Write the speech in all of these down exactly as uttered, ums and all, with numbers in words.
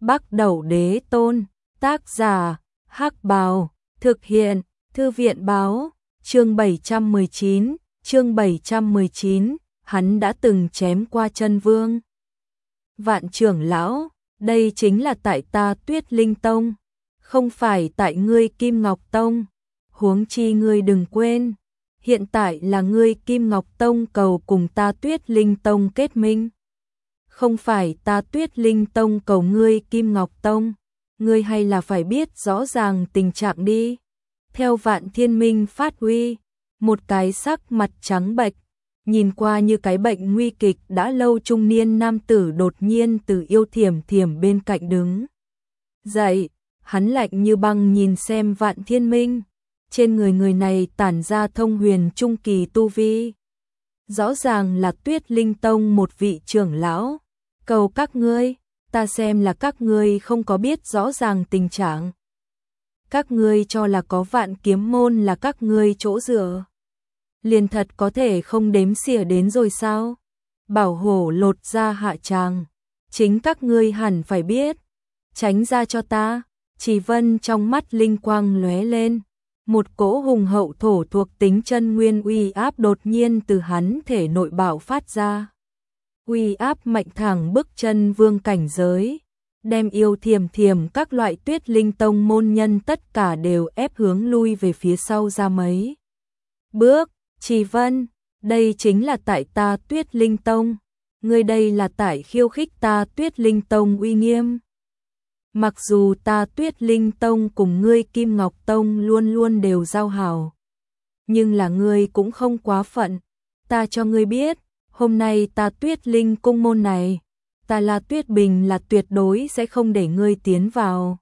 Bắc Đẩu Đế Tôn, tác giả, Hắc Bào, thực hiện, Thư viện báo, chương bảy trăm mười chín, chương bảy trăm mười chín, hắn đã từng chém qua chân vương. Vạn trưởng lão, đây chính là tại ta Tuyết Linh Tông, không phải tại ngươi Kim Ngọc Tông, huống chi ngươi đừng quên, hiện tại là ngươi Kim Ngọc Tông cầu cùng ta Tuyết Linh Tông kết minh. Không phải ta Tuyết Linh Tông cầu ngươi Kim Ngọc Tông, ngươi hay là phải biết rõ ràng tình trạng đi. Theo Vạn Thiên Minh phát huy, một cái sắc mặt trắng bệch, nhìn qua như cái bệnh nguy kịch đã lâu trung niên nam tử đột nhiên từ Yêu Thiểm Thiểm bên cạnh đứng dậy, hắn lạnh như băng nhìn xem Vạn Thiên Minh, trên người người này tản ra thông huyền trung kỳ tu vi. Rõ ràng là Tuyết Linh Tông một vị trưởng lão, cầu các ngươi, ta xem là các ngươi không có biết rõ ràng tình trạng. Các ngươi cho là có Vạn Kiếm Môn là các ngươi chỗ dựa, liền thật có thể không đếm xỉa đến rồi sao? Bảo hổ lột ra hạ tràng, chính các ngươi hẳn phải biết, tránh ra cho ta. Chỉ Vân trong mắt linh quang lóe lên, một cỗ hùng hậu thổ thuộc tính chân nguyên uy áp đột nhiên từ hắn thể nội bạo phát ra. Uy áp mạnh thẳng bước chân vương cảnh giới, đem Yêu Thiểm Thiểm các loại Tuyết Linh Tông môn nhân tất cả đều ép hướng lui về phía sau ra mấy bước. Chỉ Vân, đây chính là tại ta Tuyết Linh Tông, ngươi đây là tại khiêu khích ta Tuyết Linh Tông uy nghiêm. Mặc dù ta Tuyết Linh Tông cùng ngươi Kim Ngọc Tông luôn luôn đều giao hảo, nhưng là ngươi cũng không quá phận, ta cho ngươi biết, hôm nay ta Tuyết Linh cung môn này, ta là Tuyết Bình là tuyệt đối sẽ không để ngươi tiến vào.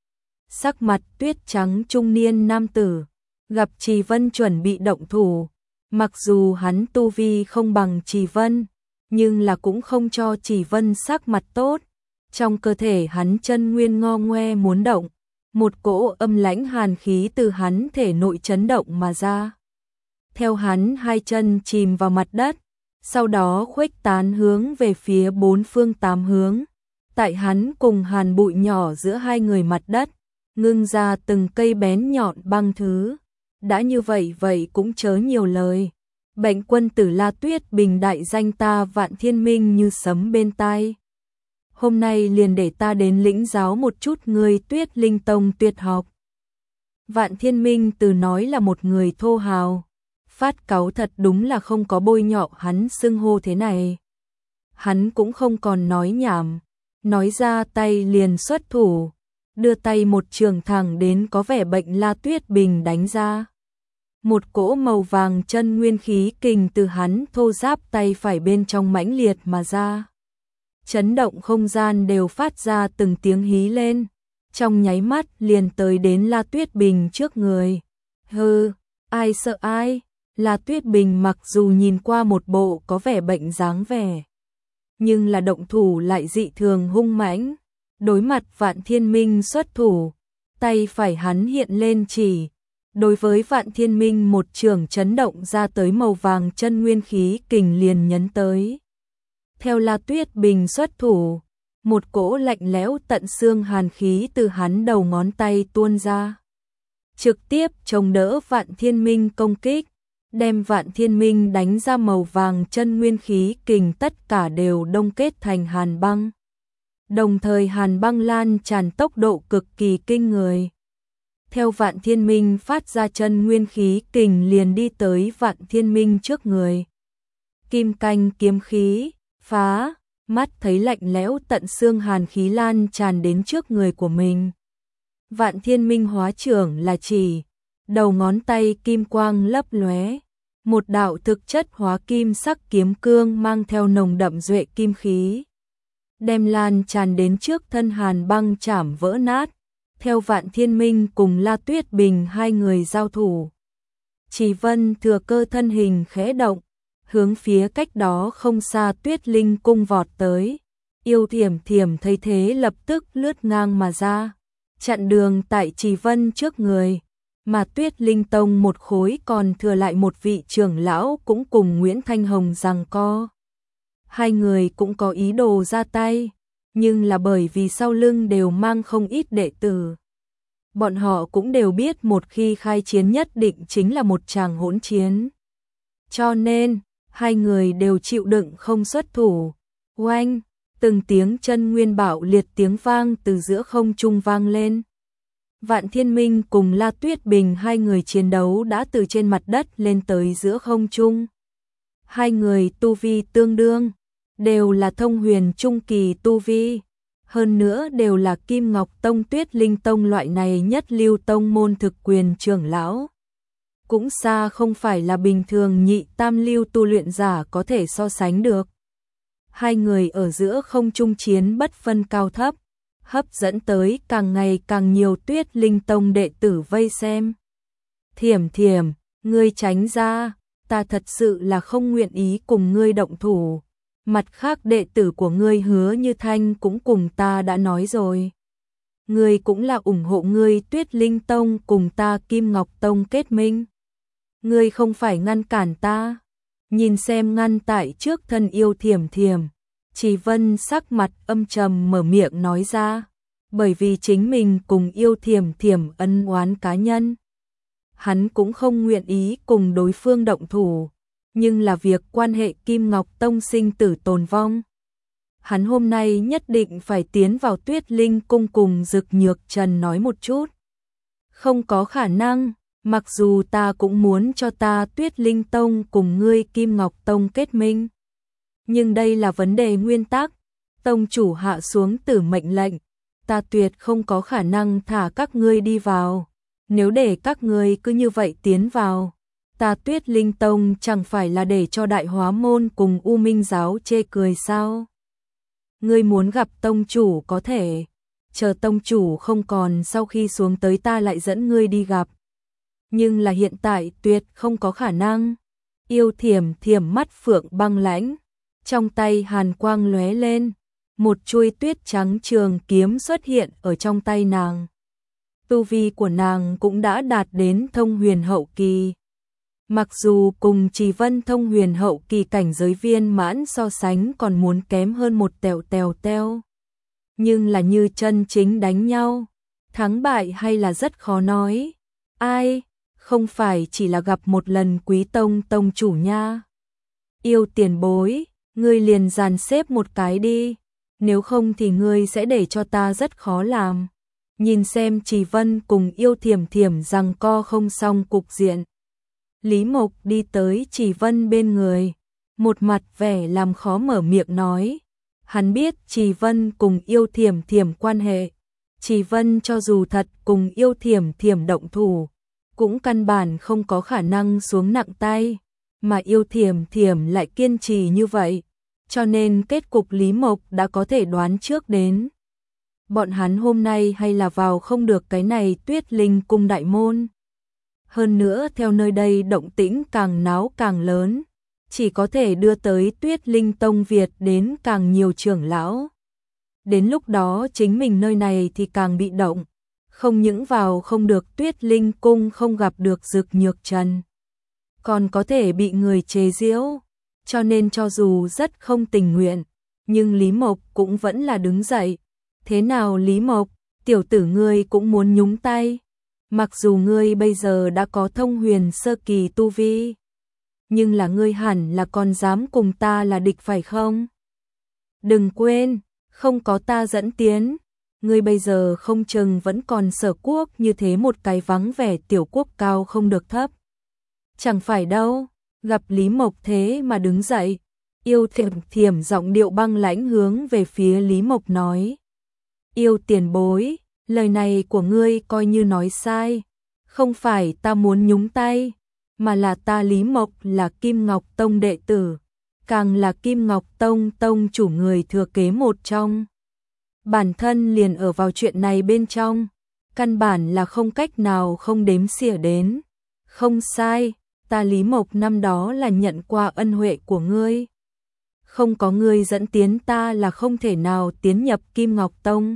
Sắc mặt tuyết trắng trung niên nam tử, gặp Chỉ Vân chuẩn bị động thủ, mặc dù hắn tu vi không bằng Chỉ Vân, nhưng là cũng không cho Chỉ Vân sắc mặt tốt. Trong cơ thể hắn chân nguyên ngo ngoe muốn động, một cỗ âm lãnh hàn khí từ hắn thể nội chấn động mà ra. Theo hắn hai chân chìm vào mặt đất, sau đó khuếch tán hướng về phía bốn phương tám hướng. Tại hắn cùng hàn bụi nhỏ giữa hai người mặt đất, ngưng ra từng cây bén nhọn băng thứ. Đã như vậy vậy cũng chớ nhiều lời. Bệnh quân tử La Tuyết Bình đại danh ta Vạn Thiên Minh như sấm bên tai. Hôm nay liền để ta đến lĩnh giáo một chút người Tuyết Linh Tông tuyệt học. Vạn Thiên Minh từ nói là một người thô hào, phát cáu thật đúng là không có bôi nhọ hắn xưng hô thế này. Hắn cũng không còn nói nhảm, nói ra tay liền xuất thủ, đưa tay một trường thẳng đến có vẻ bệnh La Tuyết Bình đánh ra. Một cỗ màu vàng chân nguyên khí kình từ hắn thô giáp tay phải bên trong mãnh liệt mà ra. Chấn động không gian đều phát ra từng tiếng hí lên, trong nháy mắt liền tới đến La Tuyết Bình trước người. Hừ, ai sợ ai? La Tuyết Bình mặc dù nhìn qua một bộ có vẻ bệnh dáng vẻ, nhưng là động thủ lại dị thường hung mãnh. Đối mặt Vạn Thiên Minh xuất thủ, tay phải hắn hiện lên chỉ. Đối với Vạn Thiên Minh một trường chấn động ra tới màu vàng chân nguyên khí kình liền nhấn tới. Theo La Tuyết Bình xuất thủ, một cỗ lạnh lẽo tận xương hàn khí từ hắn đầu ngón tay tuôn ra, trực tiếp chống đỡ Vạn Thiên Minh công kích, đem Vạn Thiên Minh đánh ra màu vàng chân nguyên khí kình tất cả đều đông kết thành hàn băng. Đồng thời hàn băng lan tràn tốc độ cực kỳ kinh người. Theo Vạn Thiên Minh phát ra chân nguyên khí kình liền đi tới Vạn Thiên Minh trước người. Kim canh kiếm khí phá, mắt thấy lạnh lẽo tận xương hàn khí lan tràn đến trước người của mình. Vạn Thiên Minh hóa trưởng là chỉ, đầu ngón tay kim quang lấp lóe, một đạo thực chất hóa kim sắc kiếm cương mang theo nồng đậm duệ kim khí, đem lan tràn đến trước thân hàn băng chảm vỡ nát. Theo Vạn Thiên Minh cùng La Tuyết Bình hai người giao thủ, Chỉ Vân thừa cơ thân hình khẽ động, hướng phía cách đó không xa Tuyết Linh cung vọt tới. Yêu Thiểm Thiểm thấy thế lập tức lướt ngang mà ra, chặn đường tại Chỉ Vân trước người, mà Tuyết Linh Tông một khối còn thừa lại một vị trưởng lão cũng cùng Nguyễn Thanh Hồng giằng co. Hai người cũng có ý đồ ra tay, nhưng là bởi vì sau lưng đều mang không ít đệ tử. Bọn họ cũng đều biết một khi khai chiến nhất định chính là một tràng hỗn chiến. Cho nên, hai người đều chịu đựng không xuất thủ. Oanh, từng tiếng chân nguyên bạo liệt tiếng vang từ giữa không trung vang lên. Vạn Thiên Minh cùng La Tuyết Bình hai người chiến đấu đã từ trên mặt đất lên tới giữa không trung. Hai người tu vi tương đương, đều là thông huyền trung kỳ tu vi. Hơn nữa đều là Kim Ngọc Tông, Tuyết Linh Tông loại này nhất lưu tông môn thực quyền trưởng lão. Cũng xa không phải là bình thường nhị tam lưu tu luyện giả có thể so sánh được. Hai người ở giữa không trung chiến bất phân cao thấp, hấp dẫn tới càng ngày càng nhiều Tuyết Linh Tông đệ tử vây xem. Thiểm Thiểm, ngươi tránh ra, ta thật sự là không nguyện ý cùng ngươi động thủ. Mặt khác đệ tử của ngươi Hứa Như Thanh cũng cùng ta đã nói rồi. Ngươi cũng là ủng hộ ngươi Tuyết Linh Tông cùng ta Kim Ngọc Tông kết minh. Ngươi không phải ngăn cản ta. Nhìn xem ngăn tại trước thân yêu Thiểm Thiểm, Trì Vân sắc mặt âm trầm mở miệng nói ra. Bởi vì chính mình cùng yêu Thiểm Thiểm ân oán cá nhân, hắn cũng không nguyện ý cùng đối phương động thủ. Nhưng là việc quan hệ Kim Ngọc Tông sinh tử tồn vong, hắn hôm nay nhất định phải tiến vào Tuyết Linh Cung cùng Dực Nhược Trần nói một chút. Không có khả năng, mặc dù ta cũng muốn cho ta Tuyết Linh Tông cùng ngươi Kim Ngọc Tông kết minh. Nhưng đây là vấn đề nguyên tắc, tông chủ hạ xuống tử mệnh lệnh, ta tuyệt không có khả năng thả các ngươi đi vào. Nếu để các ngươi cứ như vậy tiến vào, ta Tuyết Linh Tông chẳng phải là để cho Đại Hóa Môn cùng U Minh Giáo chê cười sao? Ngươi muốn gặp tông chủ có thể, chờ tông chủ không còn sau khi xuống tới ta lại dẫn ngươi đi gặp. Nhưng là hiện tại tuyệt không có khả năng. Yêu Thiểm Thiểm mắt phượng băng lãnh, trong tay hàn quang lóe lên, một chuôi tuyết trắng trường kiếm xuất hiện ở trong tay nàng. Tu vi của nàng cũng đã đạt đến thông huyền hậu kỳ. Mặc dù cùng Trì Vân thông huyền hậu kỳ cảnh giới viên mãn so sánh còn muốn kém hơn một tèo tèo teo. Nhưng là như chân chính đánh nhau, thắng bại hay là rất khó nói. Ai, không phải chỉ là gặp một lần Quý Tông tông chủ nha. Yêu tiền bối, ngươi liền dàn xếp một cái đi, nếu không thì ngươi sẽ để cho ta rất khó làm. Nhìn xem Trì Vân cùng Yêu Thiểm Thiểm giằng co không xong cục diện, Lý Mộc đi tới Trì Vân bên người, một mặt vẻ làm khó mở miệng nói. Hắn biết Trì Vân cùng Yêu Thiểm Thiểm quan hệ, Trì Vân cho dù thật cùng Yêu Thiểm Thiểm động thủ, cũng căn bản không có khả năng xuống nặng tay, mà Yêu Thiểm Thiểm lại kiên trì như vậy, cho nên kết cục Lý Mộc đã có thể đoán trước đến. Bọn hắn hôm nay hay là vào không được cái này Tuyết Linh Cung đại môn. Hơn nữa theo nơi đây động tĩnh càng náo càng lớn, chỉ có thể đưa tới Tuyết Linh Tông Việt đến càng nhiều trưởng lão. Đến lúc đó chính mình nơi này thì càng bị động, không những vào không được Tuyết Linh Cung không gặp được Dực Nhược Trần, còn có thể bị người chế giễu, cho nên cho dù rất không tình nguyện, nhưng Lý Mộc cũng vẫn là đứng dậy. Thế nào Lý Mộc, tiểu tử ngươi cũng muốn nhúng tay? Mặc dù ngươi bây giờ đã có thông huyền sơ kỳ tu vi, nhưng là ngươi hẳn là còn dám cùng ta là địch phải không? Đừng quên, không có ta dẫn tiến, ngươi bây giờ không chừng vẫn còn Sở Quốc như thế một cái vắng vẻ tiểu quốc cao không được thấp. Chẳng phải đâu, gặp Lý Mộc thế mà đứng dậy, Yêu Thiểm Thiểm giọng điệu băng lãnh hướng về phía Lý Mộc nói. Yêu tiền bối, lời này của ngươi coi như nói sai, không phải ta muốn nhúng tay, mà là ta Lý Mộc là Kim Ngọc Tông đệ tử, càng là Kim Ngọc Tông tông chủ người thừa kế một trong. Bản thân liền ở vào chuyện này bên trong, căn bản là không cách nào không đếm xỉa đến. Không sai, ta Lý Mộc năm đó là nhận qua ân huệ của ngươi. Không có ngươi dẫn tiến ta là không thể nào tiến nhập Kim Ngọc Tông.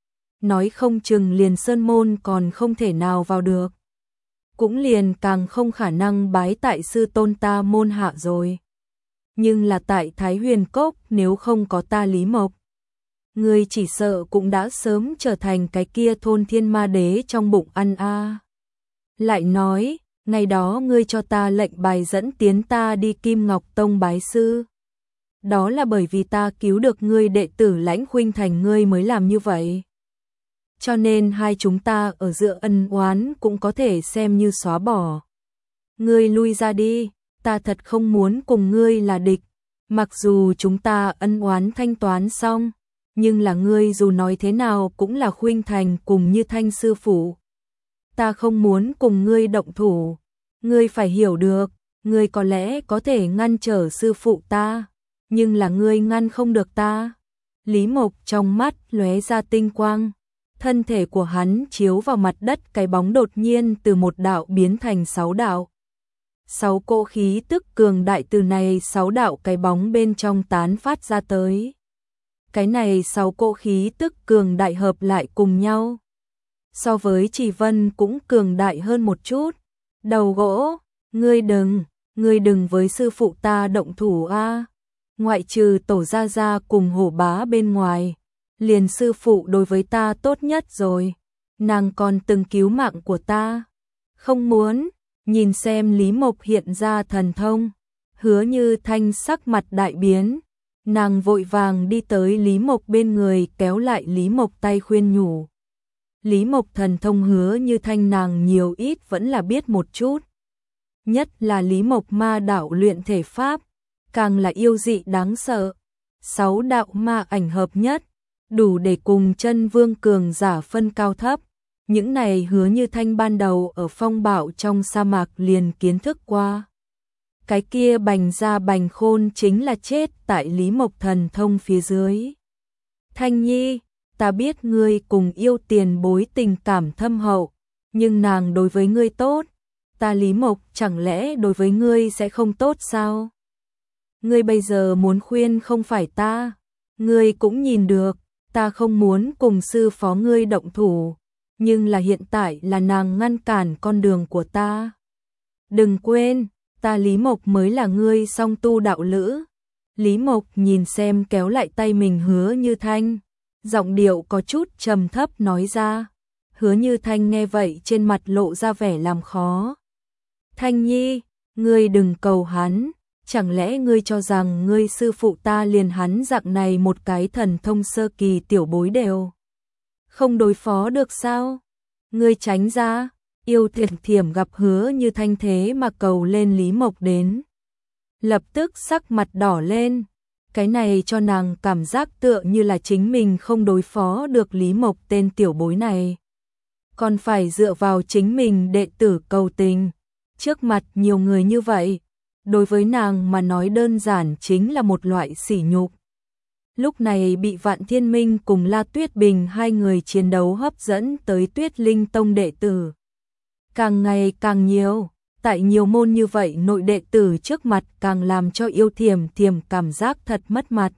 Nói không chừng liền sơn môn còn không thể nào vào được. Cũng liền càng không khả năng bái tại sư tôn ta môn hạ rồi. Nhưng là tại Thái Huyền Cốc nếu không có ta Lý Mộc, ngươi chỉ sợ cũng đã sớm trở thành cái kia thôn thiên ma đế trong bụng ăn a. Lại nói, ngày đó ngươi cho ta lệnh bài dẫn tiến ta đi Kim Ngọc Tông bái sư. Đó là bởi vì ta cứu được ngươi đệ tử Lãnh Khuynh Thành ngươi mới làm như vậy. Cho nên hai chúng ta ở giữa ân oán cũng có thể xem như xóa bỏ. Ngươi lui ra đi, ta thật không muốn cùng ngươi là địch. Mặc dù chúng ta ân oán thanh toán xong, nhưng là ngươi dù nói thế nào cũng là Khuynh Thành cùng Như Thanh sư phụ. Ta không muốn cùng ngươi động thủ, ngươi phải hiểu được, ngươi có lẽ có thể ngăn trở sư phụ ta, nhưng là ngươi ngăn không được ta. Lý Mộc trong mắt lóe ra tinh quang, thân thể của hắn chiếu vào mặt đất, cái bóng đột nhiên từ một đạo biến thành sáu đạo. Sáu cỗ khí tức cường đại từ này sáu đạo cái bóng bên trong tán phát ra tới. Cái này sáu cỗ khí tức cường đại hợp lại cùng nhau. So với Chỉ Vân cũng cường đại hơn một chút. Đầu gỗ, ngươi đừng, ngươi đừng với sư phụ ta động thủ a. Ngoại trừ Tổ Gia Gia cùng Hổ Bá bên ngoài, liền sư phụ đối với ta tốt nhất rồi. Nàng còn từng cứu mạng của ta. Không muốn, nhìn xem Lý Mộc hiện ra thần thông. Hứa Như Thanh sắc mặt đại biến. Nàng vội vàng đi tới Lý Mộc bên người kéo lại Lý Mộc tay khuyên nhủ. Lý Mộc thần thông Hứa Như Thanh nàng nhiều ít vẫn là biết một chút. Nhất là Lý Mộc ma đạo luyện thể pháp, càng là yêu dị đáng sợ. Sáu đạo ma ảnh hợp nhất, đủ để cùng chân vương cường giả phân cao thấp. Những này Hứa Như Thanh ban đầu ở phong bạo trong sa mạc liền kiến thức qua. Cái kia Bành Gia Bành Khôn chính là chết tại Lý Mộc thần thông phía dưới. Thanh Nhi, ta biết ngươi cùng yêu tiền bối tình cảm thâm hậu, nhưng nàng đối với ngươi tốt, ta Lý Mộc chẳng lẽ đối với ngươi sẽ không tốt sao? Ngươi bây giờ muốn khuyên không phải ta, ngươi cũng nhìn được, ta không muốn cùng sư phó ngươi động thủ, nhưng là hiện tại là nàng ngăn cản con đường của ta. Đừng quên, ta Lý Mộc mới là ngươi song tu đạo lữ. Lý Mộc nhìn xem kéo lại tay mình Hứa Như Thanh, giọng điệu có chút trầm thấp nói ra. Hứa Như Thanh nghe vậy trên mặt lộ ra vẻ làm khó. Thanh Nhi, ngươi đừng cầu hắn, chẳng lẽ ngươi cho rằng ngươi sư phụ ta liền hắn dạng này một cái thần thông sơ kỳ tiểu bối đều không đối phó được sao? Ngươi tránh ra. Yêu Thiểm Thiểm gặp Hứa Như Thanh thế mà cầu lên Lý Mộc đến, lập tức sắc mặt đỏ lên. Cái này cho nàng cảm giác tựa như là chính mình không đối phó được Lý Mộc tên tiểu bối này, còn phải dựa vào chính mình đệ tử cầu tình. Trước mặt nhiều người như vậy, đối với nàng mà nói đơn giản chính là một loại sỉ nhục. Lúc này bị Vạn Thiên Minh cùng La Tuyết Bình hai người chiến đấu hấp dẫn tới Tuyết Linh Tông đệ tử càng ngày càng nhiều, tại nhiều môn như vậy nội đệ tử trước mặt càng làm cho Yêu Thiểm Thiểm cảm giác thật mất mặt.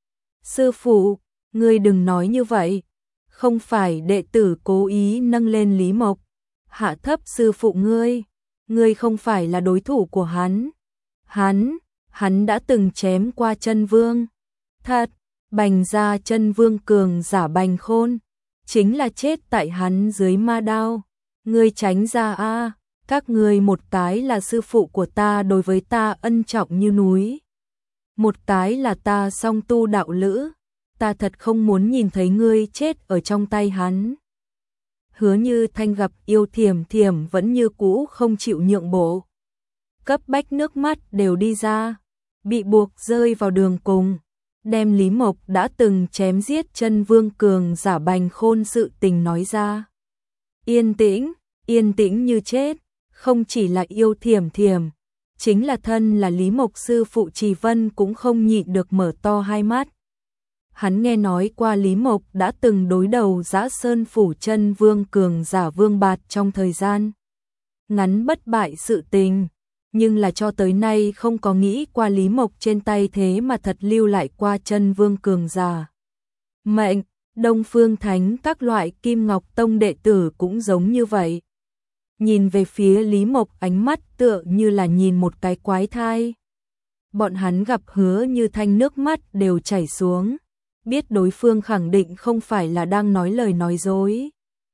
Sư phụ, ngươi đừng nói như vậy, không phải đệ tử cố ý nâng lên Lý Mộc, hạ thấp sư phụ ngươi, ngươi không phải là đối thủ của hắn. Hắn, hắn đã từng chém qua chân vương. Thật, Bành Gia chân vương cường giả Bành Khôn, chính là chết tại hắn dưới ma đao. Ngươi tránh ra a, các ngươi một cái là sư phụ của ta đối với ta ân trọng như núi. Một cái là ta song tu đạo lữ, ta thật không muốn nhìn thấy ngươi chết ở trong tay hắn. Hứa Như Thanh gặp Yêu Thiểm Thiểm vẫn như cũ không chịu nhượng bộ. Cấp bách nước mắt đều đi ra, bị buộc rơi vào đường cùng, đem Lý Mộc đã từng chém giết chân vương cường giả Bành Khôn sự tình nói ra. Yên tĩnh, yên tĩnh như chết, không chỉ là Yêu Thiểm Thiểm, chính là thân là Lý Mộc sư phụ Trì Vân cũng không nhịn được mở to hai mắt. Hắn nghe nói qua Lý Mộc đã từng đối đầu Dã Sơn phủ chân vương cường giả Vương Bạt trong thời gian ngắn bất bại sự tình, nhưng là cho tới nay không có nghĩ qua Lý Mộc trên tay thế mà thật lưu lại qua chân vương cường giả. Mệnh, Đông Phương Thánh các loại Kim Ngọc Tông đệ tử cũng giống như vậy. Nhìn về phía Lý Mộc ánh mắt tựa như là nhìn một cái quái thai. Bọn hắn gặp Hứa Như Thanh nước mắt đều chảy xuống, biết đối phương khẳng định không phải là đang nói lời nói dối.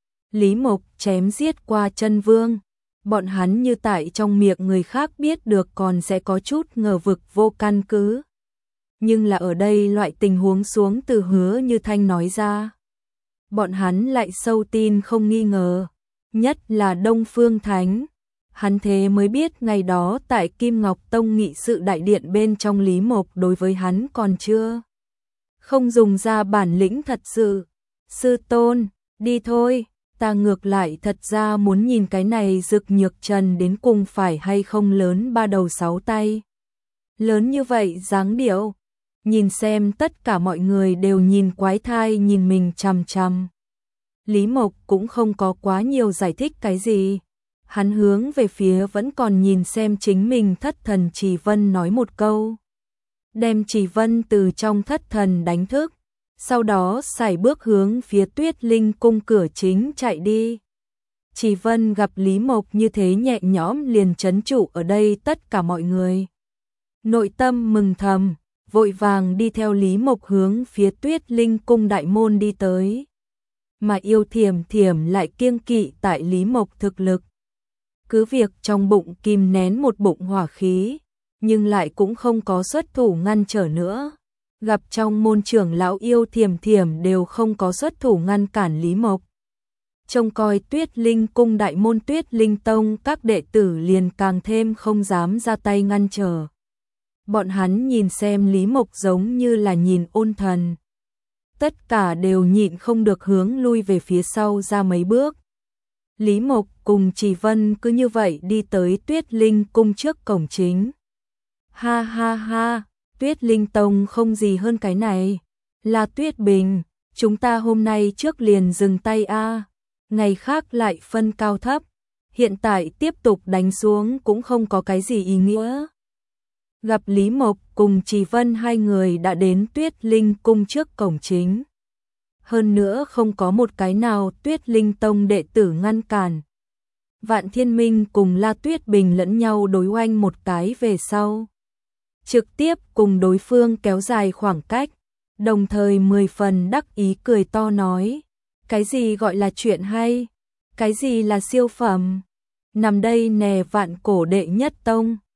Lý Mộc chém giết qua chân vương, bọn hắn như tại trong miệng người khác biết được còn sẽ có chút ngờ vực vô căn cứ. Nhưng là ở đây loại tình huống xuống từ Hứa Như Thanh nói ra, bọn hắn lại sâu tin không nghi ngờ, nhất là Đông Phương Thánh. Hắn thế mới biết ngày đó tại Kim Ngọc Tông nghị sự đại điện bên trong Lý Mộc đối với hắn còn chưa không dùng ra bản lĩnh thật sự. Sư tôn, đi thôi, ta ngược lại thật ra muốn nhìn cái này Dực Nhược Trần đến cùng phải hay không lớn ba đầu sáu tay. Lớn như vậy dáng điệu, nhìn xem tất cả mọi người đều nhìn quái thai nhìn mình chằm chằm. Lý Mộc cũng không có quá nhiều giải thích cái gì. Hắn hướng về phía vẫn còn nhìn xem chính mình thất thần Trì Vân nói một câu. Đem Trì Vân từ trong thất thần đánh thức. Sau đó sải bước hướng phía Tuyết Linh cung cửa chính chạy đi. Trì Vân gặp Lý Mộc như thế nhẹ nhõm liền trấn trụ ở đây tất cả mọi người. Nội tâm mừng thầm, vội vàng đi theo Lý Mộc hướng phía Tuyết Linh cung đại môn đi tới. Mà Yêu Thiểm Thiểm lại kiêng kỵ tại Lý Mộc thực lực. Cứ việc trong bụng kìm nén một bụng hỏa khí, nhưng lại cũng không có xuất thủ ngăn trở nữa. Gặp trong môn trưởng lão Yêu Thiểm Thiểm đều không có xuất thủ ngăn cản Lý Mộc. Trông coi Tuyết Linh cung đại môn Tuyết Linh tông các đệ tử liền càng thêm không dám ra tay ngăn trở. Bọn hắn nhìn xem Lý Mộc giống như là nhìn ôn thần. Tất cả đều nhịn không được hướng lui về phía sau ra mấy bước. Lý Mộc cùng Trì Vân cứ như vậy đi tới Tuyết Linh cung trước cổng chính. Ha ha ha, Tuyết Linh tông không gì hơn cái này. Là Tuyết Bình, chúng ta hôm nay trước liền dừng tay a, ngày khác lại phân cao thấp. Hiện tại tiếp tục đánh xuống cũng không có cái gì ý nghĩa. Gặp Lý Mộc cùng Trì Vân hai người đã đến Tuyết Linh cung trước cổng chính. Hơn nữa không có một cái nào Tuyết Linh tông đệ tử ngăn cản. Vạn Thiên Minh cùng La Tuyết Bình lẫn nhau đối oanh một cái về sau. Trực tiếp cùng đối phương kéo dài khoảng cách, đồng thời mười phần đắc ý cười to nói. Cái gì gọi là chuyện hay? Cái gì là siêu phẩm? Nằm đây nè vạn cổ đệ nhất tông.